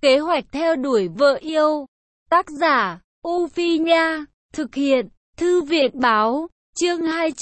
Kế hoạch theo đuổi vợ yêu. Tác giả, U Phi Nha. Thực hiện, Thư viện Báo. Chương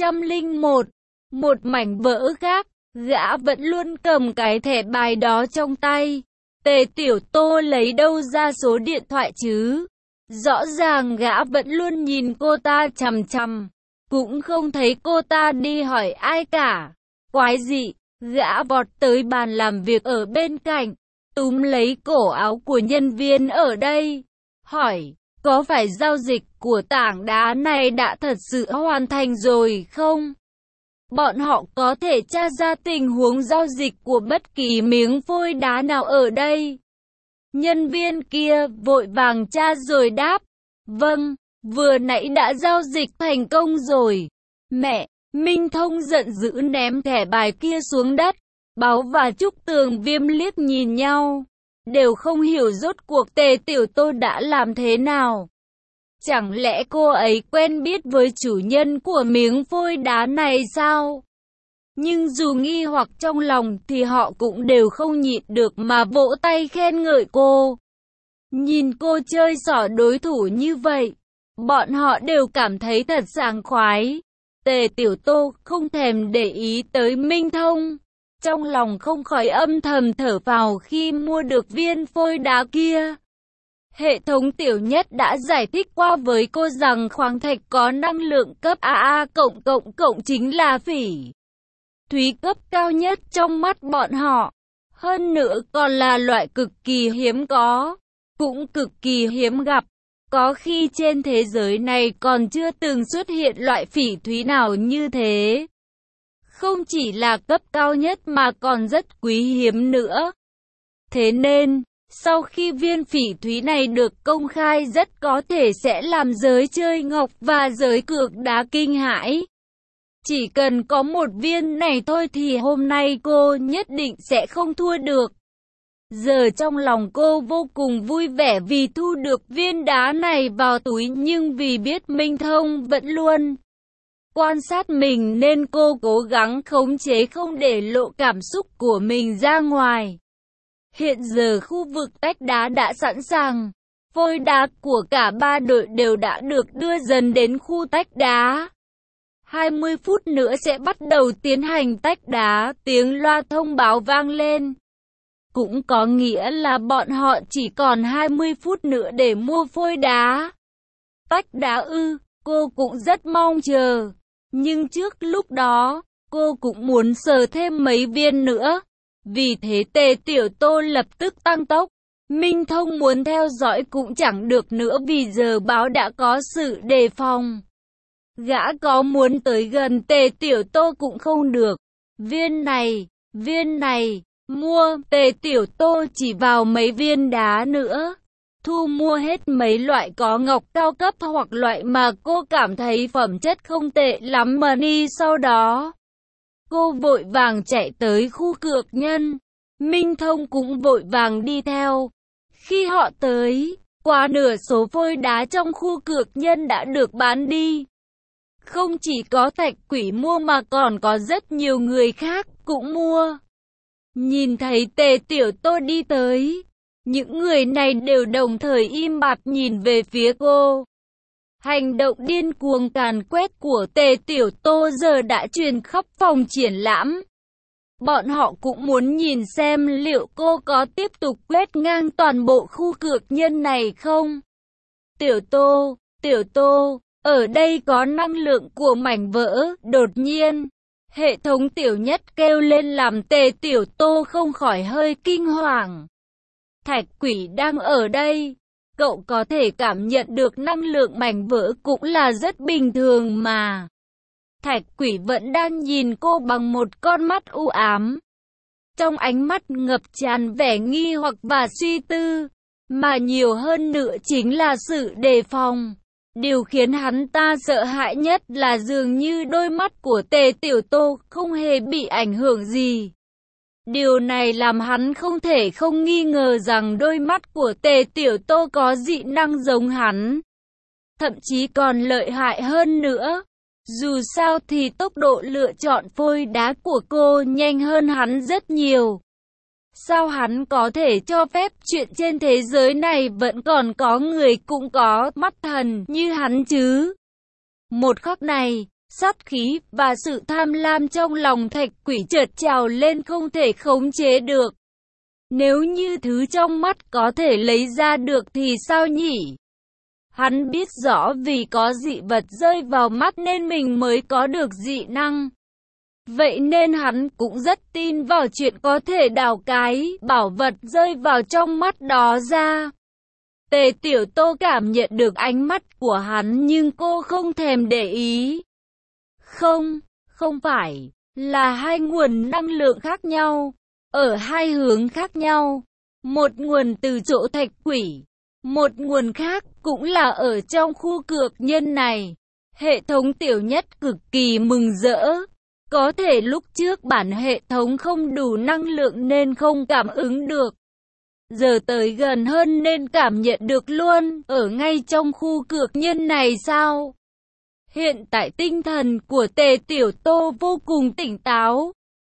201. Một mảnh vỡ khác, gã vẫn luôn cầm cái thẻ bài đó trong tay. Tề Tiểu Tô lấy đâu ra số điện thoại chứ? Rõ ràng gã vẫn luôn nhìn cô ta chằm chằm, cũng không thấy cô ta đi hỏi ai cả. Quái dị, gã vọt tới bàn làm việc ở bên cạnh, túm lấy cổ áo của nhân viên ở đây, hỏi, có phải giao dịch của tảng đá này đã thật sự hoàn thành rồi không? Bọn họ có thể tra ra tình huống giao dịch của bất kỳ miếng phôi đá nào ở đây. Nhân viên kia vội vàng tra rồi đáp, vâng, vừa nãy đã giao dịch thành công rồi. Mẹ, Minh Thông giận dữ ném thẻ bài kia xuống đất. Báo và Trúc Tường Viêm liếc nhìn nhau, đều không hiểu rốt cuộc Tề Tiểu Tô đã làm thế nào. Chẳng lẽ cô ấy quen biết với chủ nhân của miếng phôi đá này sao? Nhưng dù nghi hoặc trong lòng thì họ cũng đều không nhịn được mà vỗ tay khen ngợi cô. Nhìn cô chơi xỏ đối thủ như vậy, bọn họ đều cảm thấy thật sảng khoái. Tề Tiểu Tô không thèm để ý tới Minh Thông, trong lòng không khỏi âm thầm thở phào khi mua được viên phôi đá kia. Hệ thống Tiểu Nhất đã giải thích qua với cô rằng khoáng thạch có năng lượng cấp AA++ chính là phỉ thúy cấp cao nhất trong mắt bọn họ. Hơn nữa còn là loại cực kỳ hiếm có, cũng cực kỳ hiếm gặp. Có khi trên thế giới này còn chưa từng xuất hiện loại phỉ thúy nào như thế. Không chỉ là cấp cao nhất mà còn rất quý hiếm nữa. Thế nên, sau khi viên phỉ thúy này được công khai rất có thể sẽ làm giới chơi ngọc và giới cược đá kinh hãi. Chỉ cần có một viên này thôi thì hôm nay cô nhất định sẽ không thua được. Giờ trong lòng cô vô cùng vui vẻ vì thu được viên đá này vào túi, nhưng vì biết Minh Thông vẫn luôn quan sát mình nên cô cố gắng khống chế không để lộ cảm xúc của mình ra ngoài. Hiện giờ khu vực tách đá đã sẵn sàng. Phôi đá của cả ba đội đều đã được đưa dần đến khu tách đá. 20 phút nữa sẽ bắt đầu tiến hành tách đá, tiếng loa thông báo vang lên. Cũng có nghĩa là bọn họ chỉ còn 20 phút nữa để mua phôi đá. Tách đá ư, cô cũng rất mong chờ. Nhưng trước lúc đó, cô cũng muốn sờ thêm mấy viên nữa. Vì thế Tề Tiểu Tô lập tức tăng tốc. Minh Thông muốn theo dõi cũng chẳng được nữa vì giờ báo đã có sự đề phòng. Gã có muốn tới gần Tề Tiểu Tô cũng không được. Viên này, mua. Tề Tiểu Tô chỉ vào mấy viên đá nữa. Thu mua hết mấy loại có ngọc cao cấp hoặc loại mà cô cảm thấy phẩm chất không tệ lắm mà đi. Sau đó, cô vội vàng chạy tới khu cược nhân. Minh Thông cũng vội vàng đi theo. Khi họ tới, quá nửa số phôi đá trong khu cược nhân đã được bán đi. Không chỉ có Thạch Quỷ mua mà còn có rất nhiều người khác cũng mua. Nhìn thấy Tề Tiểu Tô đi tới, những người này đều đồng thời im bặt nhìn về phía cô. Hành động điên cuồng càn quét của Tề Tiểu Tô giờ đã truyền khắp phòng triển lãm. Bọn họ cũng muốn nhìn xem liệu cô có tiếp tục quét ngang toàn bộ khu cược nhân này không. Tiểu Tô, ở đây có năng lượng của mảnh vỡ. Đột nhiên, hệ thống Tiểu Nhất kêu lên làm Tề Tiểu Tô không khỏi hơi kinh hoàng. Thạch Quỷ đang ở đây. Cậu có thể cảm nhận được năng lượng mảnh vỡ cũng là rất bình thường mà. Thạch Quỷ vẫn đang nhìn cô bằng một con mắt u ám. Trong ánh mắt ngập tràn vẻ nghi hoặc và suy tư, mà nhiều hơn nữa chính là sự đề phòng. Điều khiến hắn ta sợ hãi nhất là dường như đôi mắt của Tề Tiểu Tô không hề bị ảnh hưởng gì. Điều này làm hắn không thể không nghi ngờ rằng đôi mắt của Tề Tiểu Tô có dị năng giống hắn. Thậm chí còn lợi hại hơn nữa. Dù sao thì tốc độ lựa chọn phôi đá của cô nhanh hơn hắn rất nhiều. Sao hắn có thể cho phép chuyện trên thế giới này vẫn còn có người cũng có mắt thần như hắn chứ? Một khắc này, sát khí và sự tham lam trong lòng thạch quỷ chợt trào lên không thể khống chế được. Nếu như thứ trong mắt có thể lấy ra được thì sao nhỉ? Hắn biết rõ vì có dị vật rơi vào mắt nên mình mới có được dị năng. Vậy nên hắn cũng rất tin vào chuyện có thể đào cái bảo vật rơi vào trong mắt đó ra. Tề Tiểu Tô cảm nhận được ánh mắt của hắn nhưng cô không thèm để ý. Không phải, là hai nguồn năng lượng khác nhau, ở hai hướng khác nhau. Một nguồn từ chỗ thạch quỷ, một nguồn khác cũng là ở trong khu cược nhân này. Hệ thống Tiểu Nhất cực kỳ mừng rỡ. Có thể lúc trước bản hệ thống không đủ năng lượng nên không cảm ứng được. Giờ tới gần hơn nên cảm nhận được luôn, ở ngay trong khu cược nhân này sao? Hiện tại tinh thần của Tề Tiểu Tô vô cùng tỉnh táo.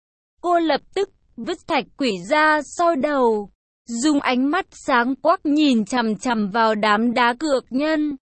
Cô lập tức vứt thạch quỷ ra sau đầu, dùng ánh mắt sáng quắc nhìn chằm chằm vào đám đá cược nhân.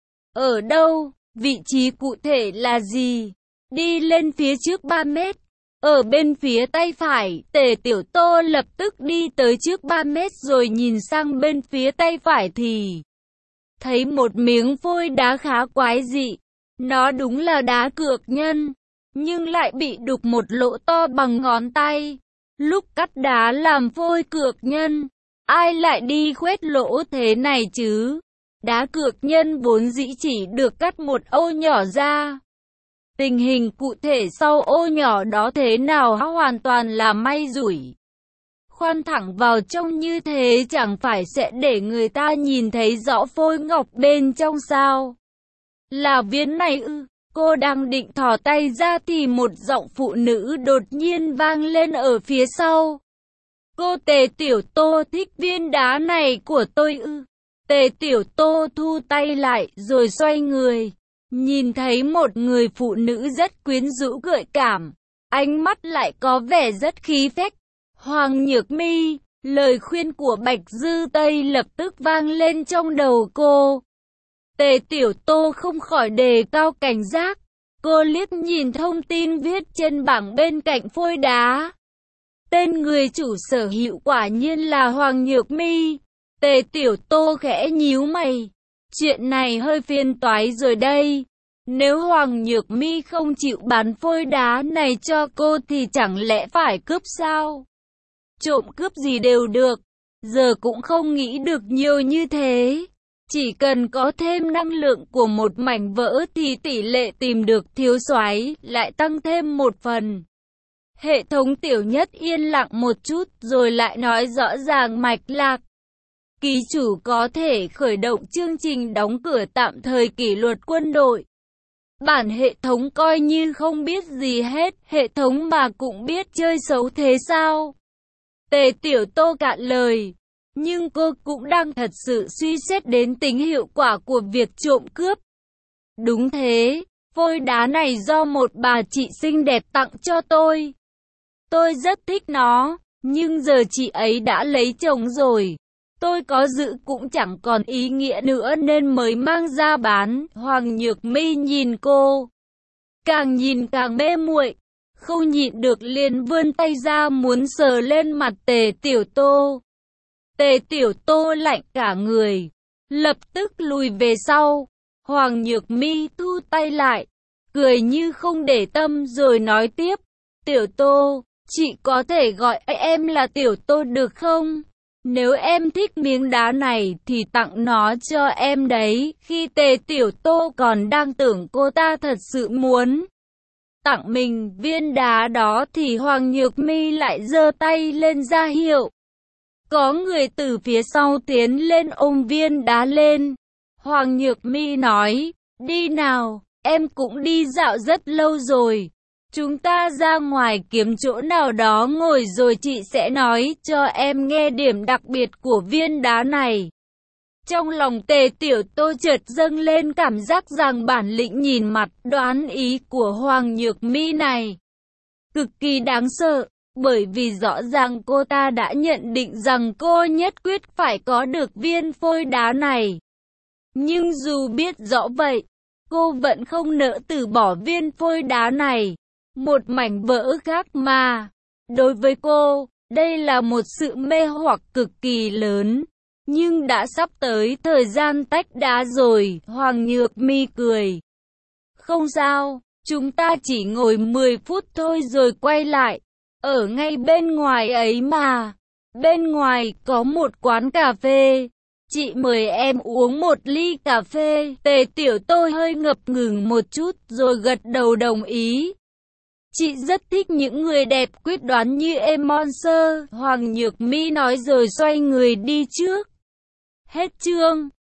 Ở đâu? Vị trí cụ thể là gì? Đi lên phía trước 3 mét. Ở bên phía tay phải, Tề Tiểu Tô lập tức đi tới trước 3 mét rồi nhìn sang bên phía tay phải thì thấy một miếng phôi đá khá quái dị. Nó đúng là đá cược nhân, nhưng lại bị đục một lỗ to bằng ngón tay. Lúc cắt đá làm phôi cược nhân, ai lại đi khoét lỗ thế này chứ? Đá cược nhân vốn dĩ chỉ được cắt một ô nhỏ ra. Tình hình cụ thể sau ô nhỏ đó thế nào hoàn toàn là may rủi. Khoan thẳng vào trong như thế chẳng phải sẽ để người ta nhìn thấy rõ phôi ngọc bên trong sao? Là viên này ư? Cô đang định thò tay ra thì một giọng phụ nữ đột nhiên vang lên ở phía sau. Cô Tề Tiểu Tô thích viên đá này của tôi ư? Tề Tiểu Tô thu tay lại rồi xoay người. Nhìn thấy một người phụ nữ rất quyến rũ gợi cảm, ánh mắt lại có vẻ rất khí phách. Hoàng Nhược Mi, lời khuyên của Bạch Dư Tây lập tức vang lên trong đầu cô. Tề Tiểu Tô không khỏi đề cao cảnh giác. Cô liếc nhìn thông tin viết trên bảng bên cạnh phôi đá. Tên người chủ sở hữu quả nhiên là Hoàng Nhược Mi. Tề Tiểu Tô khẽ nhíu mày. Chuyện này hơi phiền toái rồi đây. Nếu Hoàng Nhược Mi không chịu bán phôi đá này cho cô thì chẳng lẽ phải cướp sao? Trộm cướp gì đều được. Giờ cũng không nghĩ được nhiều như thế. Chỉ cần có thêm năng lượng của một mảnh vỡ thì tỷ lệ tìm được thiếu soái lại tăng thêm một phần. Hệ thống Tiểu Nhất yên lặng một chút rồi lại nói rõ ràng mạch lạc. Ký chủ có thể khởi động chương trình đóng cửa tạm thời kỷ luật quân đội. Bản hệ thống coi như không biết gì hết, hệ thống mà cũng biết chơi xấu thế sao? Tề Tiểu Tô cạn lời. Nhưng cô cũng đang thật sự suy xét đến tính hiệu quả của việc trộm cướp. Đúng thế, phôi đá này do một bà chị xinh đẹp tặng cho tôi. Tôi rất thích nó, nhưng giờ chị ấy đã lấy chồng rồi. Tôi có giữ cũng chẳng còn ý nghĩa nữa nên mới mang ra bán. Hoàng Nhược Mi nhìn cô, càng nhìn càng mê muội, không nhịn được liền vươn tay ra muốn sờ lên mặt Tề Tiểu Tô. Tề Tiểu Tô lạnh cả người, lập tức lùi về sau. Hoàng Nhược Mi thu tay lại, cười như không để tâm rồi nói tiếp. Tiểu Tô, chị có thể gọi em là Tiểu Tô được không? Nếu em thích miếng đá này thì tặng nó cho em đấy. Khi Tề Tiểu Tô còn đang tưởng cô ta thật sự muốn tặng mình viên đá đó thì Hoàng Nhược Mi lại giơ tay lên ra hiệu. Có người từ phía sau tiến lên ôm viên đá lên. Hoàng Nhược Mi nói, đi nào, em cũng đi dạo rất lâu rồi. Chúng ta ra ngoài kiếm chỗ nào đó ngồi rồi chị sẽ nói cho em nghe điểm đặc biệt của viên đá này. Trong lòng Tề Tiểu Tô chợt dâng lên cảm giác rằng bản lĩnh nhìn mặt đoán ý của Hoàng Nhược Mi này cực kỳ đáng sợ. bởi vì rõ ràng cô ta đã nhận định rằng cô nhất quyết phải có được viên phôi đá này. Nhưng dù biết rõ vậy, cô vẫn không nỡ từ bỏ viên phôi đá này. Một mảnh vỡ khác mà. Đối với cô, đây là một sự mê hoặc cực kỳ lớn. Nhưng đã sắp tới thời gian tách đá rồi, Hoàng Nhược Mi cười. Không sao, chúng ta chỉ ngồi 10 phút thôi rồi quay lại. Ở ngay bên ngoài ấy mà. Bên ngoài có một quán cà phê. Chị mời em uống một ly cà phê. Tề Tiểu Tôi hơi ngập ngừng một chút rồi gật đầu đồng ý. Chị rất thích những người đẹp quyết đoán như em Monster, Hoàng Nhược Mi nói rồi xoay người đi trước. Hết chương.